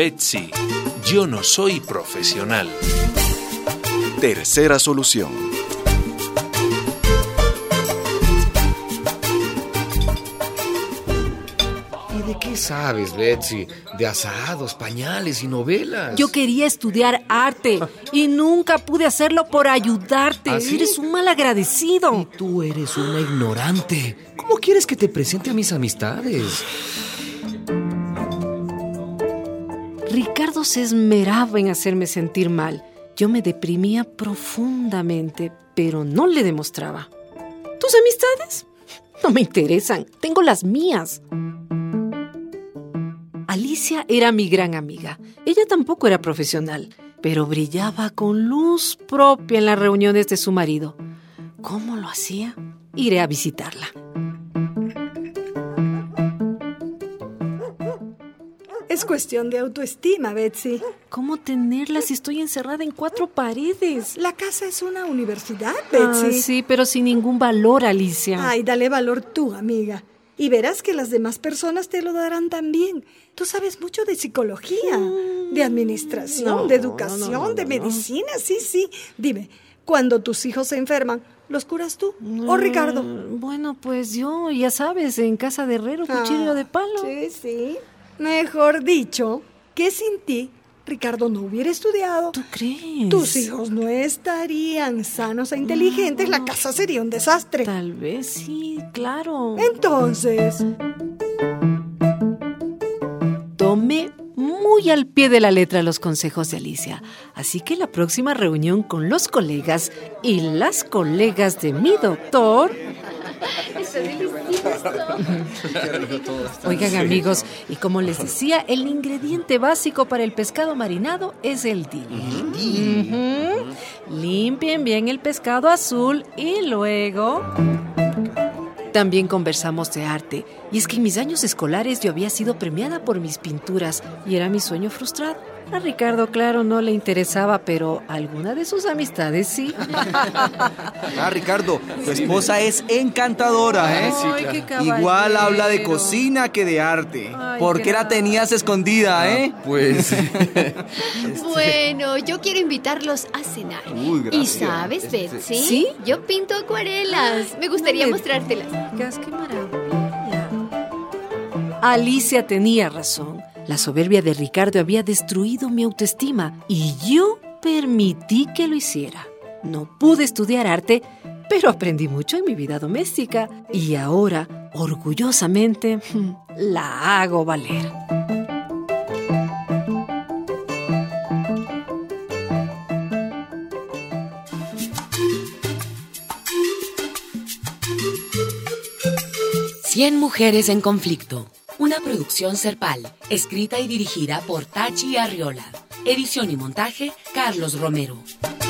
Betsy, yo no soy profesional. Tercera solución. ¿Y de qué sabes, Betsy? De asados, pañales y novelas. Yo quería estudiar arte y nunca pude hacerlo por ayudarte. ¿Ah, sí? Eres un malagradecido. Y tú eres una ignorante. ¿Cómo quieres que te presente a mis amistades? Ricardo se esmeraba en hacerme sentir mal. Yo me deprimía profundamente, pero no le demostraba. ¿Tus amistades? No me interesan, tengo las mías. Alicia era mi gran amiga. Ella tampoco era profesional, pero brillaba con luz propia en las reuniones de su marido. ¿Cómo lo hacía? Iré a visitarla. Es cuestión de autoestima, Betsy. ¿Cómo tenerla si estoy encerrada en 4 paredes? La casa es una universidad, Betsy. Sí, pero sin ningún valor, Alicia. Ay, dale valor tú, amiga. Y verás que las demás personas te lo darán también. Tú sabes mucho de psicología, de administración, de educación, de medicina, sí. Dime, cuando tus hijos se enferman, ¿los curas tú o Ricardo? Bueno, pues yo, ya sabes, en casa de herrero, cuchillo de palo. Sí. Mejor dicho, que sin ti, Ricardo no hubiera estudiado. ¿Tú crees? Tus hijos no estarían sanos e inteligentes, la casa sería un desastre. Tal vez sí, claro. Entonces, tomé muy al pie de la letra los consejos de Alicia. Así que la próxima reunión con los colegas y las colegas de mi doctor... Oigan, amigos, y como les decía, el ingrediente básico para el pescado marinado es el dill. Limpien bien el pescado azul y luego... También conversamos de arte, y es que en mis años escolares yo había sido premiada por mis pinturas y era mi sueño frustrado. A Ricardo, claro, no le interesaba, pero alguna de sus amistades sí. Ricardo, tu esposa es encantadora, ¿eh? Ay, qué caballero. Igual habla de cocina que de arte. Ay, ¿Por qué la tenías escondida, eh? Pues... Bueno, yo quiero invitarlos a cenar. Uy, gracias. ¿Y sabes, Betsy? ¿Sí? Yo pinto acuarelas. Me gustaría mostrártelas. ¡Qué maravilla! Alicia tenía razón. La soberbia de Ricardo había destruido mi autoestima y yo permití que lo hiciera. No pude estudiar arte, pero aprendí mucho en mi vida doméstica y ahora, orgullosamente, la hago valer. Cien mujeres en conflicto. Una producción Serpal, escrita y dirigida por Tachi Arriola. Edición y montaje, Carlos Romero.